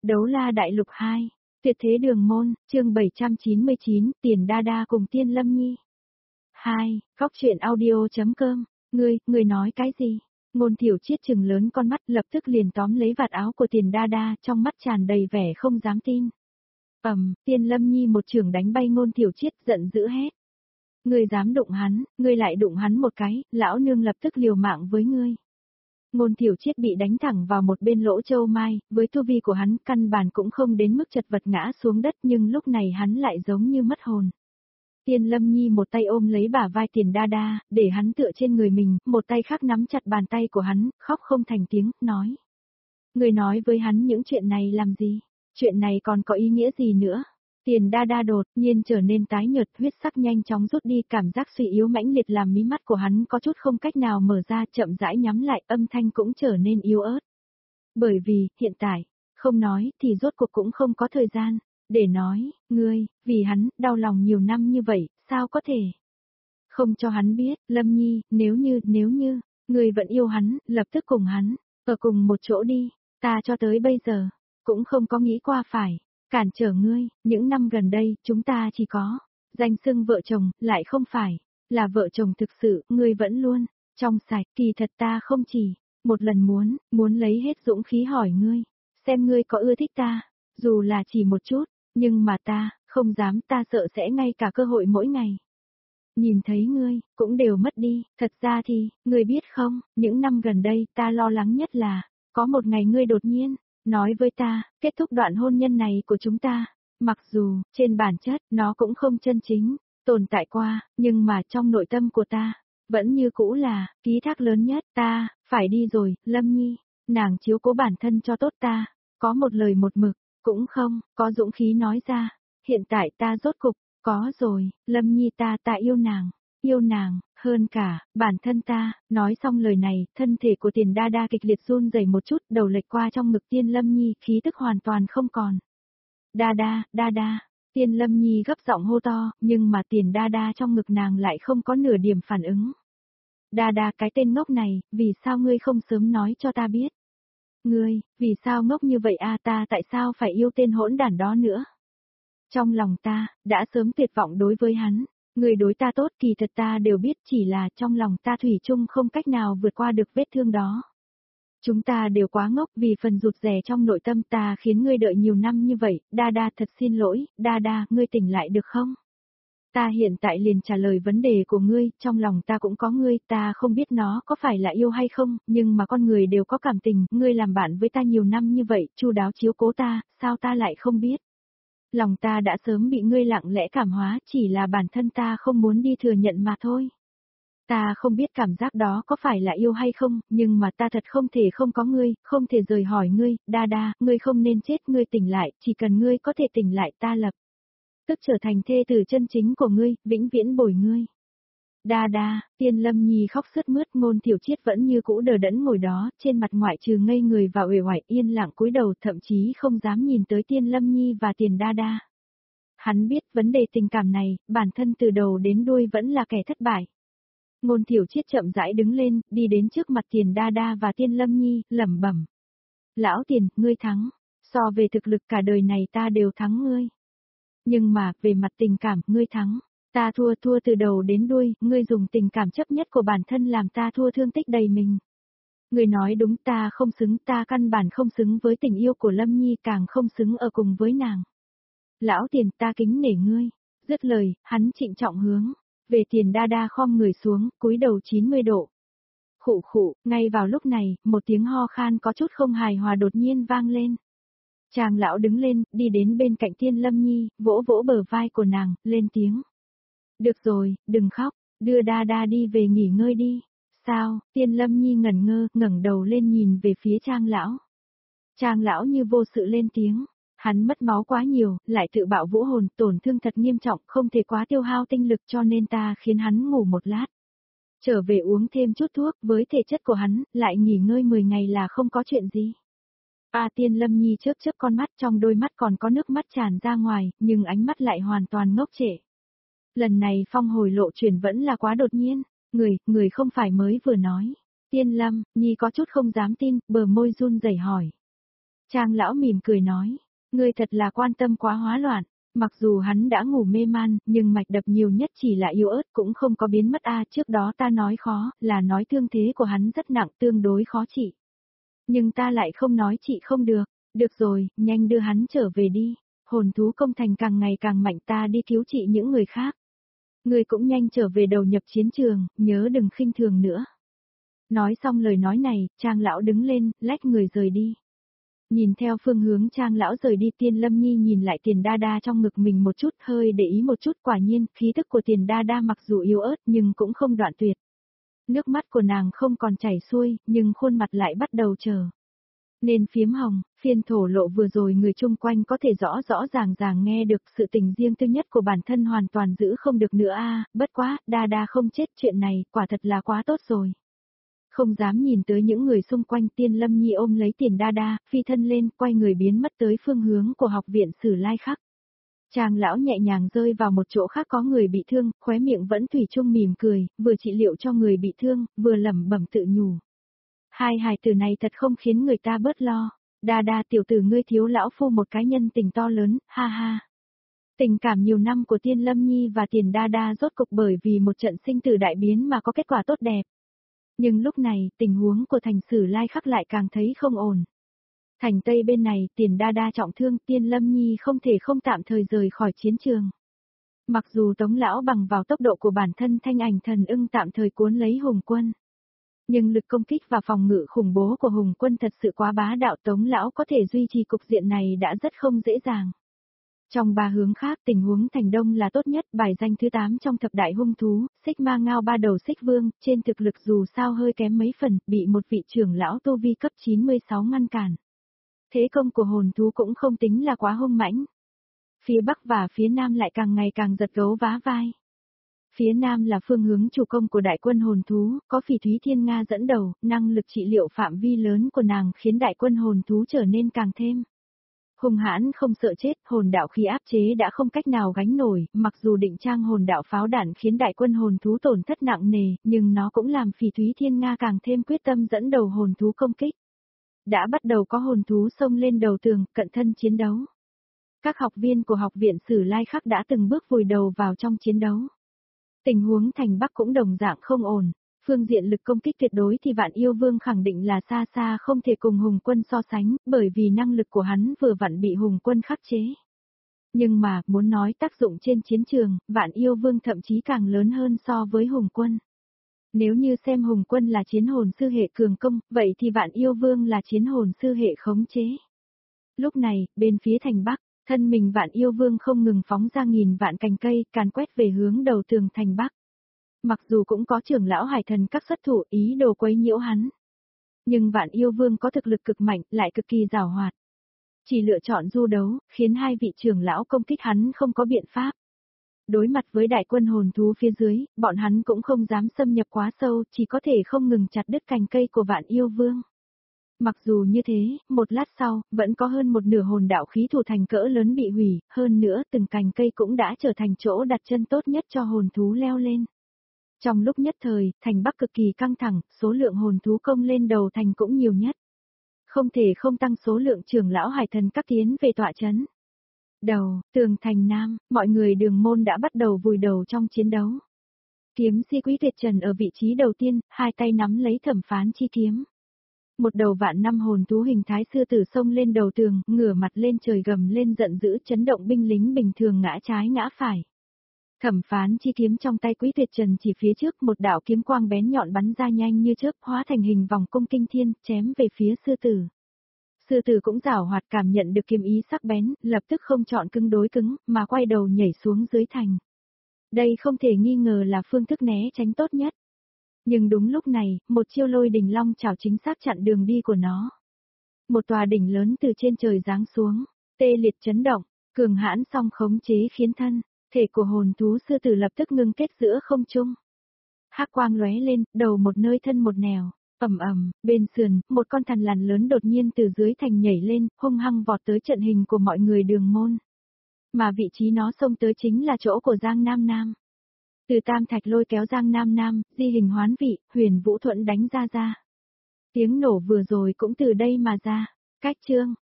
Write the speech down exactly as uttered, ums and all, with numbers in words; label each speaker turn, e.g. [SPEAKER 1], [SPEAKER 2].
[SPEAKER 1] Đấu la đại lục hai, tuyệt thế đường môn, chương bảy trăm chín mươi chín, Tiền Đa Đa cùng Tiên Lâm Nhi. hai, góc truyện audio.com, ngươi, ngươi nói cái gì? Ngôn Thiểu Triết trừng lớn con mắt lập tức liền tóm lấy vạt áo của Tiền Đa Đa, trong mắt tràn đầy vẻ không dám tin. Ầm, Tiên Lâm Nhi một chưởng đánh bay Ngôn Thiểu Triết, giận dữ hét. Ngươi dám đụng hắn, ngươi lại đụng hắn một cái, lão nương lập tức liều mạng với ngươi. Ngôn Thiểu Triết bị đánh thẳng vào một bên lỗ châu mai, với tu vi của hắn căn bản cũng không đến mức chật vật ngã xuống đất, nhưng lúc này hắn lại giống như mất hồn. Tiên Lâm Nhi một tay ôm lấy bả vai Tiền Đa Đa, để hắn tựa trên người mình, một tay khác nắm chặt bàn tay của hắn, khóc không thành tiếng, nói. Người nói với hắn những chuyện này làm gì? Chuyện này còn có ý nghĩa gì nữa? Tiền Đa Đa đột nhiên trở nên tái nhợt, huyết sắc nhanh chóng rút đi, cảm giác suy yếu mãnh liệt làm mí mắt của hắn có chút không cách nào mở ra, chậm rãi nhắm lại, âm thanh cũng trở nên yếu ớt. Bởi vì, hiện tại, không nói thì rốt cuộc cũng không có thời gian để nói, ngươi, vì hắn, đau lòng nhiều năm như vậy, sao có thể? Không cho hắn biết, Lâm Nhi, nếu như, nếu như, ngươi vẫn yêu hắn, lập tức cùng hắn, ở cùng một chỗ đi, ta cho tới bây giờ, cũng không có nghĩ qua phải cản trở ngươi, những năm gần đây, chúng ta chỉ có danh xưng vợ chồng, lại không phải là vợ chồng thực sự, ngươi vẫn luôn trong sạch, kỳ thật ta không chỉ một lần muốn, muốn lấy hết dũng khí hỏi ngươi, xem ngươi có ưa thích ta, dù là chỉ một chút, nhưng mà ta, không dám, ta sợ sẽ ngay cả cơ hội mỗi ngày nhìn thấy ngươi, cũng đều mất đi. Thật ra thì, ngươi biết không, những năm gần đây, ta lo lắng nhất là, có một ngày ngươi đột nhiên nói với ta, kết thúc đoạn hôn nhân này của chúng ta. Mặc dù, trên bản chất, nó cũng không chân chính tồn tại qua, nhưng mà trong nội tâm của ta, vẫn như cũ là ký thác lớn nhất. Ta phải đi rồi, Lâm Nhi, nàng chiếu cố bản thân cho tốt, ta có một lời một mực, cũng không có dũng khí nói ra. Hiện tại ta rốt cục có rồi, Lâm Nhi, ta ta yêu nàng, yêu nàng hơn cả bản thân ta. Nói xong lời này, thân thể của Tiền Đa Đa kịch liệt run rẩy một chút, đầu lệch qua trong ngực Tiên Lâm Nhi, khí tức hoàn toàn không còn. Đa Đa, Đa Đa, Tiên Lâm Nhi gấp giọng hô to, nhưng mà Tiền Đa Đa trong ngực nàng lại không có nửa điểm phản ứng. Đa Đa, cái tên ngốc này, vì sao ngươi không sớm nói cho ta biết? Ngươi, vì sao ngốc như vậy a? Ta tại sao phải yêu tên hỗn đản đó nữa? Trong lòng ta, đã sớm tuyệt vọng đối với hắn. Người đối ta tốt, kỳ thật ta đều biết, chỉ là trong lòng ta thủy chung không cách nào vượt qua được vết thương đó. Chúng ta đều quá ngốc, vì phần rụt rè trong nội tâm ta khiến ngươi đợi nhiều năm như vậy. Đa Đa, thật xin lỗi, Đa Đa, ngươi tỉnh lại được không? Ta hiện tại liền trả lời vấn đề của ngươi, trong lòng ta cũng có ngươi, ta không biết nó có phải là yêu hay không, nhưng mà con người đều có cảm tình, ngươi làm bạn với ta nhiều năm như vậy, chu đáo chiếu cố ta, sao ta lại không biết? Lòng ta đã sớm bị ngươi lặng lẽ cảm hóa, chỉ là bản thân ta không muốn đi thừa nhận mà thôi. Ta không biết cảm giác đó có phải là yêu hay không, nhưng mà ta thật không thể không có ngươi, không thể rời hỏi ngươi. Đa Đa, ngươi không nên chết, ngươi tỉnh lại, chỉ cần ngươi có thể tỉnh lại, ta lập tức trở thành thê tử chân chính của ngươi, vĩnh viễn bồi ngươi. Đa Đa, Tiên Lâm Nhi khóc sướt mướt. Ngôn Thiểu Triết vẫn như cũ đờ đẫn ngồi đó, trên mặt ngoại trừ ngây người và uể oải, yên lặng cúi đầu, thậm chí không dám nhìn tới Tiên Lâm Nhi và Tiền Đa Đa. Hắn biết vấn đề tình cảm này, bản thân từ đầu đến đuôi vẫn là kẻ thất bại. Ngôn Thiểu Triết chậm rãi đứng lên, đi đến trước mặt Tiền Đa Đa và Tiên Lâm Nhi, lẩm bẩm. Lão Tiền, ngươi thắng. So về thực lực cả đời này ta đều thắng ngươi. Nhưng mà, về mặt tình cảm, ngươi thắng. Ta thua, thua từ đầu đến đuôi, ngươi dùng tình cảm chấp nhất của bản thân làm ta thua, thương tích đầy mình. Ngươi nói đúng, ta không xứng, ta căn bản không xứng với tình yêu của Lâm Nhi, càng không xứng ở cùng với nàng. Lão Tiền, ta kính nể ngươi. Dứt lời, hắn trịnh trọng hướng về Tiền Đa Đa, khom người xuống, cúi đầu chín mươi độ. Khụ khụ, ngay vào lúc này, một tiếng ho khan có chút không hài hòa đột nhiên vang lên. Chàng lão đứng lên, đi đến bên cạnh Tiên Lâm Nhi, vỗ vỗ bờ vai của nàng, lên tiếng. Được rồi, đừng khóc, đưa Đa Đa đi về nghỉ ngơi đi. Sao? Tiên Lâm Nhi ngẩn ngơ, ngẩng đầu lên nhìn về phía Trang lão. Trang lão như vô sự lên tiếng. Hắn mất máu quá nhiều, lại tự bạo vũ hồn, tổn thương thật nghiêm trọng, không thể quá tiêu hao tinh lực, cho nên ta khiến hắn ngủ một lát. Trở về uống thêm chút thuốc, với thể chất của hắn, lại nghỉ ngơi mười ngày là không có chuyện gì. A Tiên Lâm Nhi chớp chớp con mắt, trong đôi mắt còn có nước mắt tràn ra ngoài, nhưng ánh mắt lại hoàn toàn ngốc trệ. Lần này phong hồi lộ chuyển vẫn là quá đột nhiên. Người, người không phải mới vừa nói. Tiên Lâm Nhi có chút không dám tin, bờ môi run rẩy hỏi. Trang lão mỉm cười nói, ngươi thật là quan tâm quá hóa loạn, mặc dù hắn đã ngủ mê man, nhưng mạch đập nhiều nhất chỉ là yếu ớt cũng không có biến mất a. Trước đó ta nói khó, là nói thương thế của hắn rất nặng, tương đối khó trị. Nhưng ta lại không nói trị không được, được rồi, nhanh đưa hắn trở về đi, hồn thú công thành càng ngày càng mạnh, ta đi cứu trị những người khác. Ngươi cũng nhanh trở về đầu nhập chiến trường, nhớ đừng khinh thường nữa. Nói xong lời nói này, Trang lão đứng lên, lách người rời đi. Nhìn theo phương hướng Trang lão rời đi, Tiên Lâm Nhi nhìn lại Tiền Đa Đa trong ngực mình một chút, hơi để ý một chút, quả nhiên, khí tức của Tiền Đa Đa mặc dù yếu ớt nhưng cũng không đoạn tuyệt. Nước mắt của nàng không còn chảy xuôi, nhưng khuôn mặt lại bắt đầu chờ. Nên phiếm hồng, phiên thổ lộ vừa rồi người chung quanh có thể rõ rõ ràng ràng nghe được sự tình riêng tư nhất của bản thân hoàn toàn giữ không được nữa a. Bất quá, Đa Đa không chết, chuyện này, quả thật là quá tốt rồi. Không dám nhìn tới những người xung quanh, Tiên Lâm Nhi ôm lấy Tiền Đa Đa, phi thân lên, quay người biến mất tới phương hướng của học viện Sử Lai Khắc. Trang lão nhẹ nhàng rơi vào một chỗ khác có người bị thương, khóe miệng vẫn thủy chung mỉm cười, vừa trị liệu cho người bị thương, vừa lẩm bẩm tự nhủ. Hai hài tử này thật không khiến người ta bớt lo. Đa Đa tiểu tử ngươi thiếu lão phu một cái nhân tình to lớn, ha ha. Tình cảm nhiều năm của Tiên Lâm Nhi và Tiền Đa Đa rốt cục bởi vì một trận sinh tử đại biến mà có kết quả tốt đẹp. Nhưng lúc này, tình huống của thành Sử Lai Khắc lại càng thấy không ổn. Thành Tây bên này, Tiền Đa Đa trọng thương, Tiên Lâm Nhi không thể không tạm thời rời khỏi chiến trường. Mặc dù Tống lão bằng vào tốc độ của bản thân Thanh Ảnh Thần Ưng tạm thời cuốn lấy Hùng Quân. Nhưng lực công kích và phòng ngự khủng bố của Hùng Quân thật sự quá bá đạo, Tống lão có thể duy trì cục diện này đã rất không dễ dàng. Trong ba hướng khác, tình huống thành Đông là tốt nhất, bài danh thứ tám trong thập đại hung thú, Xích Ma Ngao ba đầu Xích Vương, trên thực lực dù sao hơi kém mấy phần, bị một vị trưởng lão tu vi cấp chín mươi sáu ngăn cản. Thế công của hồn thú cũng không tính là quá hung mãnh. Phía Bắc và phía Nam lại càng ngày càng giật gấu vá vai. Phía Nam là phương hướng chủ công của đại quân hồn thú, có Phỉ Thúy Thiên Nga dẫn đầu, năng lực trị liệu phạm vi lớn của nàng khiến đại quân hồn thú trở nên càng thêm hung hãn, không sợ chết, hồn đạo khí áp chế đã không cách nào gánh nổi, mặc dù định trang hồn đạo pháo đạn khiến đại quân hồn thú tổn thất nặng nề, nhưng nó cũng làm Phỉ Thúy Thiên Nga càng thêm quyết tâm dẫn đầu hồn thú công kích. Đã bắt đầu có hồn thú xông lên đầu tường, cận thân chiến đấu. Các học viên của học viện Sử Lai Khắc đã từng bước vùi đầu vào trong chiến đấu. Tình huống thành Bắc cũng đồng dạng không ổn, phương diện lực công kích tuyệt đối thì Vạn Yêu Vương khẳng định là xa xa không thể cùng Hùng Quân so sánh, bởi vì năng lực của hắn vừa vặn bị Hùng Quân khắc chế. Nhưng mà, muốn nói tác dụng trên chiến trường, Vạn Yêu Vương thậm chí càng lớn hơn so với Hùng Quân. Nếu như xem Hùng Quân là chiến hồn sư hệ cường công, vậy thì Vạn Yêu Vương là chiến hồn sư hệ khống chế. Lúc này, bên phía thành Bắc, thân mình Vạn Yêu Vương không ngừng phóng ra nghìn vạn cành cây, càn quét về hướng đầu tường thành Bắc. Mặc dù cũng có trưởng lão hải thần các xuất thủ ý đồ quấy nhiễu hắn. Nhưng Vạn Yêu Vương có thực lực cực mạnh, lại cực kỳ giàu hoạt. Chỉ lựa chọn du đấu, khiến hai vị trưởng lão công kích hắn không có biện pháp. Đối mặt với đại quân hồn thú phía dưới, bọn hắn cũng không dám xâm nhập quá sâu, chỉ có thể không ngừng chặt đứt cành cây của Vạn Yêu Vương. Mặc dù như thế, một lát sau, vẫn có hơn một nửa hồn đạo khí thủ thành cỡ lớn bị hủy, hơn nữa từng cành cây cũng đã trở thành chỗ đặt chân tốt nhất cho hồn thú leo lên. Trong lúc nhất thời, thành Bắc cực kỳ căng thẳng, số lượng hồn thú công lên đầu thành cũng nhiều nhất. Không thể không tăng số lượng trưởng lão hải thần các tiến về tọa chấn. Đầu, tường thành Nam, mọi người đường môn đã bắt đầu vùi đầu trong chiến đấu. Kiếm si Quý Tuyệt Trần ở vị trí đầu tiên, hai tay nắm lấy thẩm phán chi kiếm. Một đầu vạn năm hồn thú hình thái sư tử xông lên đầu tường, ngửa mặt lên trời gầm lên giận dữ, chấn động binh lính bình thường ngã trái ngã phải. Thẩm phán chi kiếm trong tay Quý Tuyệt Trần chỉ phía trước, một đạo kiếm quang bén nhọn bắn ra nhanh như chớp, hóa thành hình vòng cung kinh thiên, chém về phía sư tử. Sư tử cũng giảo hoạt cảm nhận được kiếm ý sắc bén, lập tức không chọn cứng đối cứng, mà quay đầu nhảy xuống dưới thành. Đây không thể nghi ngờ là phương thức né tránh tốt nhất. Nhưng đúng lúc này, một chiêu Lôi Đình Long chảo chính xác chặn đường đi của nó. Một tòa đỉnh lớn từ trên trời giáng xuống, tê liệt chấn động, cường hãn song khống chế khiến thân thể của hồn thú sư tử lập tức ngưng kết giữa không trung. Hắc quang lóe lên, đầu một nơi thân một nẻo, ầm ầm, bên sườn, một con thằn lằn lớn đột nhiên từ dưới thành nhảy lên, hung hăng vọt tới trận hình của mọi người đường môn. Mà vị trí nó xông tới chính là chỗ của Giang Nam Nam. Từ Tam Thạch lôi kéo Giang Nam Nam, di hình hoán vị, Huyền Vũ Thuẫn đánh ra ra. Tiếng nổ vừa rồi cũng từ đây mà ra. Cách chương